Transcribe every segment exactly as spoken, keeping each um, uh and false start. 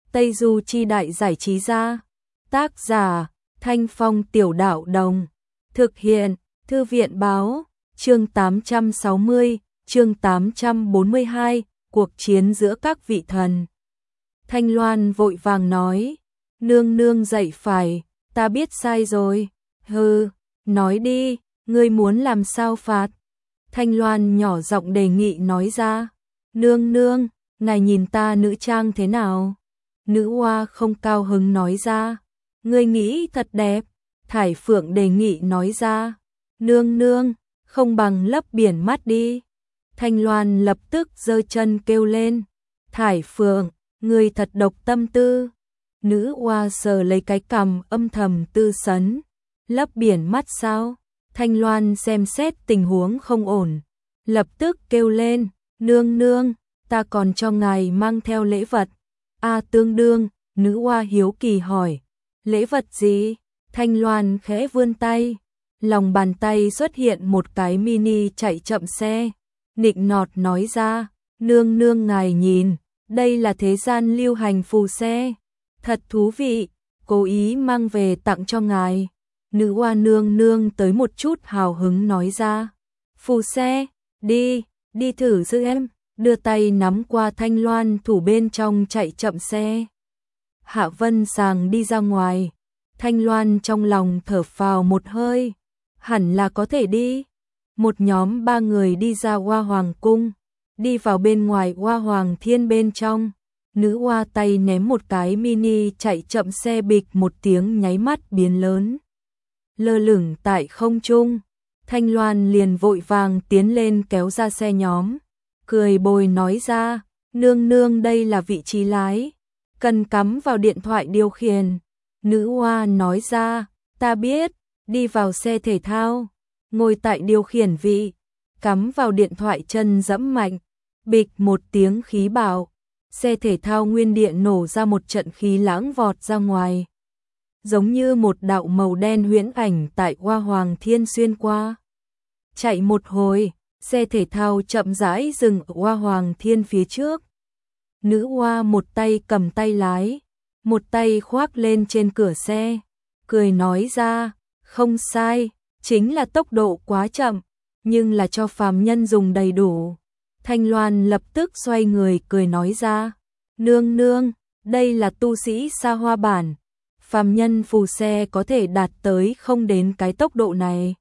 Tây Du Chi Đại Giải Trí Gia. Tác giả Thanh Phong Tiểu Đạo Đồng. Thực hiện Thư viện Báo. Chương tám trăm sáu mươi, chương tám trăm bốn mươi hai, cuộc chiến giữa các vị thần. Thanh Loan vội vàng nói, nương nương dạy phải, ta biết sai rồi. Hừ, nói đi, ngươi muốn làm sao phạt? Thanh Loan nhỏ giọng đề nghị nói ra. Nương nương, ngài nhìn ta nữ trang thế nào? Nữ oa không cao hứng nói ra. Ngươi nghĩ thật đẹp. Thải Phượng đề nghị nói ra. Nương nương, không bằng lấp biển mắt đi. Thanh Loan lập tức giơ chân kêu lên. Thải Phượng, ngươi thật độc tâm tư. Nữ oa sờ lấy cái cằm âm thầm tư sấn. Lấp biển mắt sao? Thanh Loan xem xét tình huống không ổn. Lập tức kêu lên. Nương nương, ta còn cho ngài mang theo lễ vật. A tương đương, nữ oa hiếu kỳ hỏi. Lễ vật gì? Thanh Loan khẽ vươn tay. Lòng bàn tay xuất hiện một cái mini chạy chậm xe. Nịnh nọt nói ra. Nương nương ngài nhìn, đây là thế gian lưu hành phù xe. Thật thú vị, cố ý mang về tặng cho ngài. Nữ oa nương nương tới một chút hào hứng nói ra. Phù xe, đi, đi thử giữ em. Đưa tay nắm qua Thanh Loan thủ bên trong chạy chậm xe. Hạ Vân Sàng đi ra ngoài. Thanh Loan trong lòng thở phào một hơi. Hẳn là có thể đi. Một nhóm ba người đi ra Hoa Hoàng cung. Đi vào bên ngoài Hoa Hoàng Thiên bên trong. Nữ oa tay ném một cái mini chạy chậm xe bịch một tiếng nháy mắt biến lớn. Lơ lửng tại không trung. Thanh Loan liền vội vàng tiến lên kéo ra xe nhóm. Cười bồi nói ra, nương nương đây là vị trí lái, cần cắm vào điện thoại điều khiển. Nữ oa nói ra, ta biết, đi vào xe thể thao, ngồi tại điều khiển vị, cắm vào điện thoại chân dẫm mạnh, bịch một tiếng khí bạo, xe thể thao nguyên điện nổ ra một trận khí lãng vọt ra ngoài. Giống như một đạo màu đen huyễn ảnh tại Hoa Hoàng Thiên xuyên qua. Chạy một hồi. Xe thể thao chậm rãi dừng ở Hoa Hoàng Thiên phía trước. Nữ oa một tay cầm tay lái, một tay khoác lên trên cửa xe, cười nói ra, không sai, chính là tốc độ quá chậm, nhưng là cho phàm nhân dùng đầy đủ. Thanh Loan lập tức xoay người cười nói ra, nương nương, đây là tu sĩ xa hoa bản, phàm nhân phù xe có thể đạt tới không đến cái tốc độ này.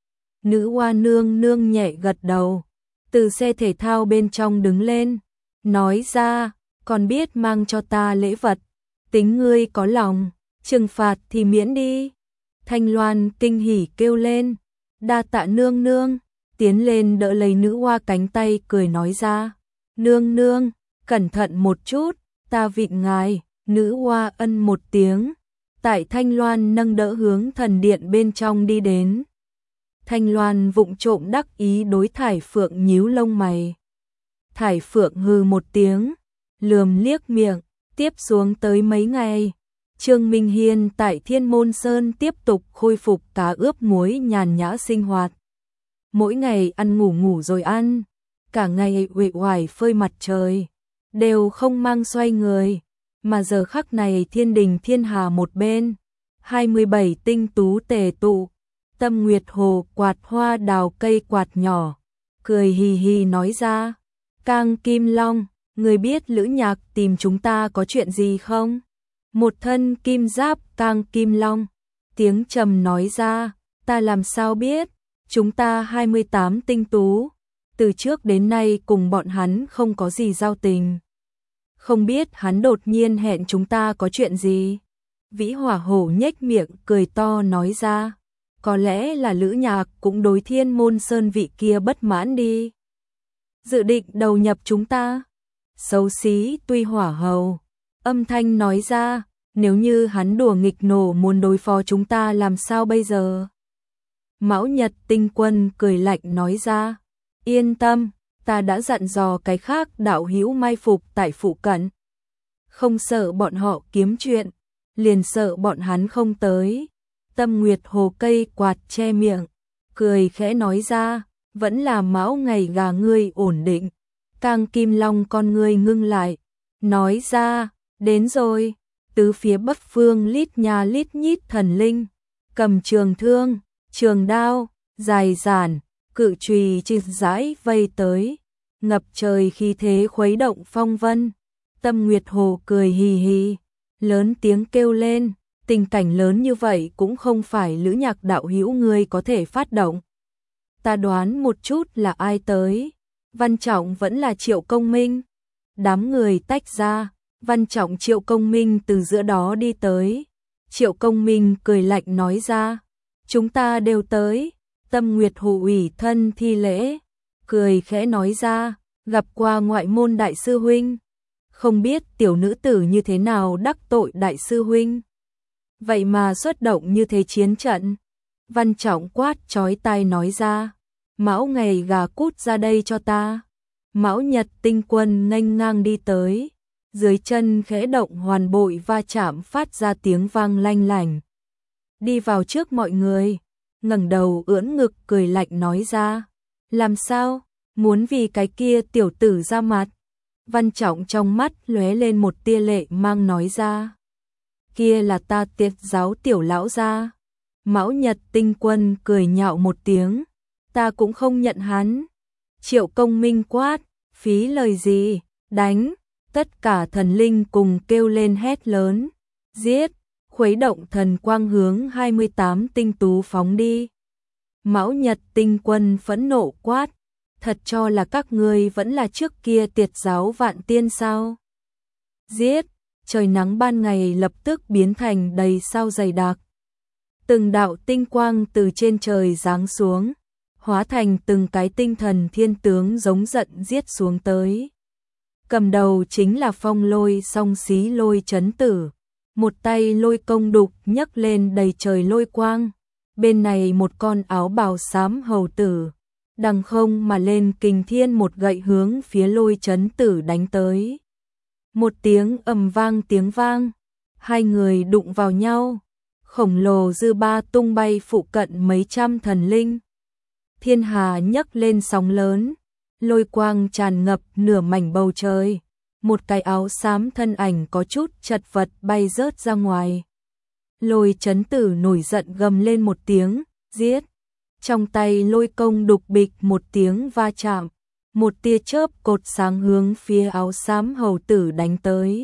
Nữ oa nương nương nhẹ gật đầu, từ xe thể thao bên trong đứng lên, nói ra, còn biết mang cho ta lễ vật, tính ngươi có lòng, trừng phạt thì miễn đi. Thanh Loan kinh hỉ kêu lên, đa tạ nương nương, tiến lên đỡ lấy nữ oa cánh tay cười nói ra, nương nương, cẩn thận một chút, ta vịn ngài. Nữ oa ân một tiếng, tại Thanh Loan nâng đỡ hướng thần điện bên trong đi đến. Thanh Loan vụng trộm đắc ý đối Thải Phượng nhíu lông mày. Thải Phượng hừ một tiếng, lườm liếc miệng, tiếp xuống tới mấy ngày. Trương Minh Hiên tại Thiên Môn Sơn tiếp tục khôi phục cá ướp muối nhàn nhã sinh hoạt. Mỗi ngày ăn ngủ ngủ rồi ăn, cả ngày uể oải phơi mặt trời, đều không mang xoay người. Mà giờ khắc này thiên đình thiên hà một bên, hai mươi bảy tinh tú tề tụ. Tâm Nguyệt Hồ quạt hoa đào cây quạt nhỏ, cười hì hì nói ra, Cang Kim Long, người biết Lữ Nhạc tìm chúng ta có chuyện gì không? Một thân kim giáp Cang Kim Long, tiếng trầm nói ra, ta làm sao biết, chúng ta hai mươi tám tinh tú, từ trước đến nay cùng bọn hắn không có gì giao tình. Không biết hắn đột nhiên hẹn chúng ta có chuyện gì? Vĩ Hỏa Hổ nhếch miệng cười to nói ra. Có lẽ là Lữ Nhạc cũng đối Thiên Môn Sơn vị kia bất mãn đi. Dự định đầu nhập chúng ta. Xấu xí tuy hỏa hầu. Âm thanh nói ra, nếu như hắn đùa nghịch nổ muốn đối phó chúng ta làm sao bây giờ? Mão Nhật Tinh Quân cười lạnh nói ra. Yên tâm, ta đã dặn dò cái khác đạo hữu mai phục tại phụ cận. Không sợ bọn họ kiếm chuyện, liền sợ bọn hắn không tới. Tâm Nguyệt Hồ cây quạt che miệng, cười khẽ nói ra, vẫn là Mão ngày gà ngươi ổn định. Cang Kim Long con ngươi ngưng lại, nói ra, Đến rồi, tứ phía bắc phương lít nha lít nhít thần linh, cầm trường thương, trường đao, dài giản, cự chùy chìt rãi vây tới, ngập trời khí thế khuấy động phong vân. Tâm Nguyệt Hồ cười hì hì, lớn tiếng kêu lên, tình cảnh lớn như vậy cũng không phải Lữ Nhạc đạo hữu ngươi có thể phát động. Ta đoán một chút là ai tới, Văn Trọng vẫn là Triệu Công Minh. Đám người tách ra, Văn Trọng Triệu Công Minh từ giữa đó đi tới. Triệu Công Minh cười lạnh nói ra, chúng ta đều tới. Tâm Nguyệt Hồ ủy thân thi lễ, cười khẽ nói ra, gặp qua ngoại môn đại sư huynh. Không biết tiểu nữ tử như thế nào đắc tội đại sư huynh. Vậy mà xuất động như thế chiến trận. Văn Trọng quát chói tai nói ra, Mão ngày gà cút ra đây cho ta. Mão Nhật Tinh Quân nghênh ngang đi tới, dưới chân khẽ động hoàn bội va chạm phát ra tiếng vang lanh lảnh. Đi vào trước mọi người, ngẩng đầu ưỡn ngực cười lạnh nói ra, làm sao, muốn vì cái kia tiểu tử ra mặt. Văn Trọng trong mắt lóe lên một tia lệ mang nói ra, kia là ta tiệt giáo tiểu lão gia. Mão Nhật Tinh Quân cười nhạo một tiếng, ta cũng không nhận hắn. Triệu Công Minh quát, phí lời gì, đánh. Tất cả thần linh cùng kêu lên hét lớn, giết, khuấy động thần quang hướng hai mươi tám tinh tú phóng đi. Mão Nhật Tinh Quân phẫn nộ quát, thật cho là các ngươi vẫn là trước kia tiệt giáo vạn tiên sao? Giết, trời nắng ban ngày lập tức biến thành đầy sao dày đặc. Từng đạo tinh quang từ trên trời giáng xuống, hóa thành từng cái tinh thần thiên tướng giống giận giết xuống tới. Cầm đầu chính là Phong Lôi Song Xí Lôi Chấn Tử, một tay lôi công đục nhấc lên đầy trời lôi quang, bên này một con áo bào xám hầu tử, đằng không mà lên kình thiên một gậy hướng phía Lôi Chấn Tử đánh tới. Một tiếng ầm vang tiếng vang, hai người đụng vào nhau, khổng lồ dư ba tung bay phụ cận mấy trăm thần linh. Thiên hà nhấc lên sóng lớn, lôi quang tràn ngập nửa mảnh bầu trời, một cái áo xám thân ảnh có chút chật vật bay rớt ra ngoài. Lôi Chấn Tử nổi giận gầm lên một tiếng, giết. Trong tay lôi công đục bịch một tiếng va chạm, một tia chớp cột sáng hướng phía áo xám hầu tử đánh tới.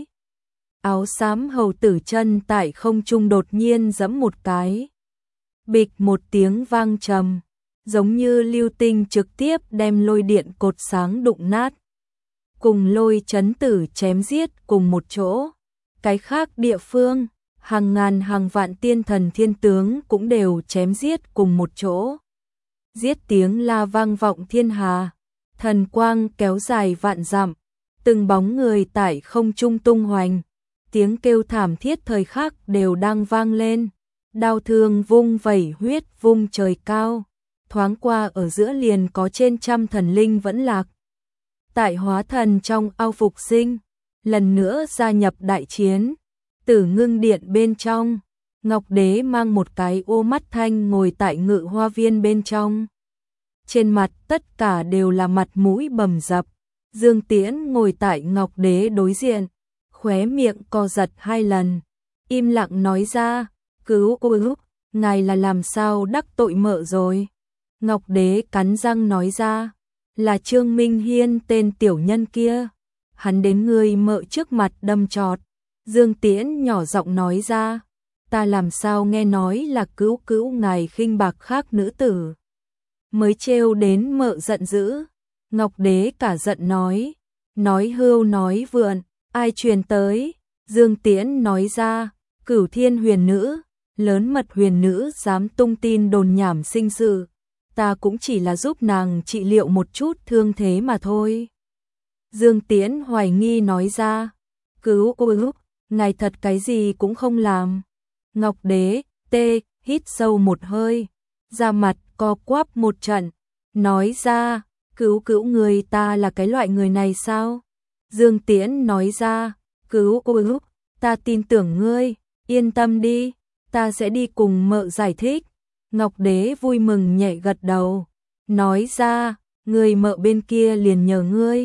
Áo xám hầu tử chân tại không trung đột nhiên giẫm một cái. Bịch một tiếng vang trầm, giống như lưu tinh trực tiếp đem lôi điện cột sáng đụng nát. Cùng Lôi Chấn Tử chém giết cùng một chỗ. Cái khác địa phương, hàng ngàn hàng vạn tiên thần thiên tướng cũng đều chém giết cùng một chỗ. Giết tiếng la vang vọng thiên hà, thần quang kéo dài vạn dặm, từng bóng người tại không trung tung hoành, tiếng kêu thảm thiết thời khắc đều đang vang lên. Đao thương vung vẩy huyết vung trời cao, thoáng qua ở giữa liền có trên trăm thần linh vẫn lạc. Tại hóa thần trong ao phục sinh, lần nữa gia nhập đại chiến. Tử Ngưng Điện bên trong, Ngọc Đế mang một cái ô mắt thanh ngồi tại Ngự Hoa Viên bên trong. Trên mặt tất cả đều là mặt mũi bầm dập. Dương Tiễn ngồi tại Ngọc Đế đối diện, khóe miệng co giật hai lần, im lặng nói ra, cứu cứu, ngài là làm sao đắc tội mợ rồi. Ngọc Đế cắn răng nói ra, là Trương Minh Hiên tên tiểu nhân kia, hắn đến người mợ trước mặt đâm chọt. Dương Tiễn nhỏ giọng nói ra, ta làm sao nghe nói là cứu cứu ngài khinh bạc khác nữ tử, mới trêu đến mợ giận dữ. Ngọc Đế cả giận nói, nói hưu nói vượn, ai truyền tới. Dương Tiễn nói ra, Cửu Thiên huyền nữ, lớn mật huyền nữ dám tung tin đồn nhảm sinh sự, ta cũng chỉ là giúp nàng trị liệu một chút thương thế mà thôi. Dương Tiễn hoài nghi nói ra, cứu cứu, ngài thật cái gì cũng không làm. Ngọc Đế tê hít sâu một hơi, da mặt co quắp một trận, nói ra, cứu cứu người ta là cái loại người này sao? Dương Tiễn nói ra, cứu cứu, ta tin tưởng ngươi, yên tâm đi, ta sẽ đi cùng mợ giải thích. Ngọc Đế vui mừng nhẹ gật đầu, nói ra, người mợ bên kia liền nhờ ngươi,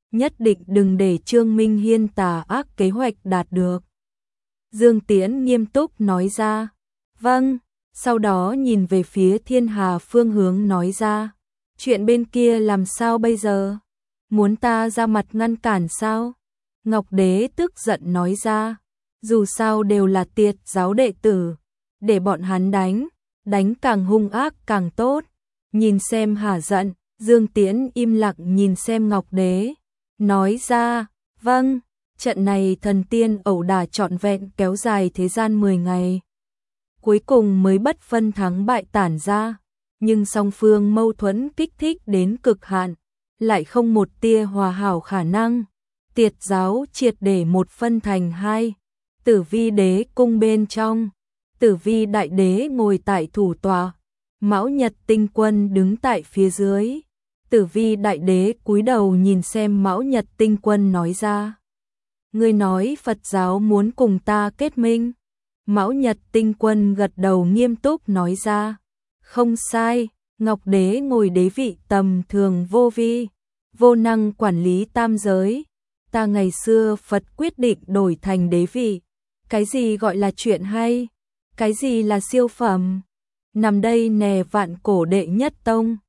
nhất định đừng để Trương Minh Hiên tà ác kế hoạch đạt được. Dương Tiễn nghiêm túc nói ra. Vâng, sau đó nhìn về phía Thiên Hà phương hướng nói ra. Chuyện bên kia làm sao bây giờ? Muốn ta ra mặt ngăn cản sao? Ngọc Đế tức giận nói ra. Dù sao đều là Tiệt giáo đệ tử, để bọn hắn đánh, đánh càng hung ác càng tốt. Nhìn xem hả giận, Dương Tiễn im lặng nhìn xem Ngọc Đế, nói ra, vâng, trận này thần tiên ẩu đả trọn vẹn kéo dài thế gian mười ngày. Cuối cùng mới bất phân thắng bại tản ra, nhưng song phương mâu thuẫn kích thích đến cực hạn, lại không một tia hòa hảo khả năng. Tiệt giáo triệt để một phân thành hai, Tử Vi đế cung bên trong, Tử Vi đại đế ngồi tại thủ tọa, Mão Nhật tinh quân đứng tại phía dưới. Tử Vi đại đế cúi đầu nhìn xem Mão Nhật tinh quân nói ra. Ngươi nói Phật giáo muốn cùng ta kết minh. Mão Nhật tinh quân gật đầu nghiêm túc nói ra. Không sai, Ngọc đế ngồi đế vị tầm thường vô vi, vô năng quản lý tam giới. Ta ngày xưa Phật quyết định đổi thành đế vị. Cái gì gọi là chuyện hay? Cái gì là siêu phẩm? Nằm đây nè vạn cổ đệ nhất tông.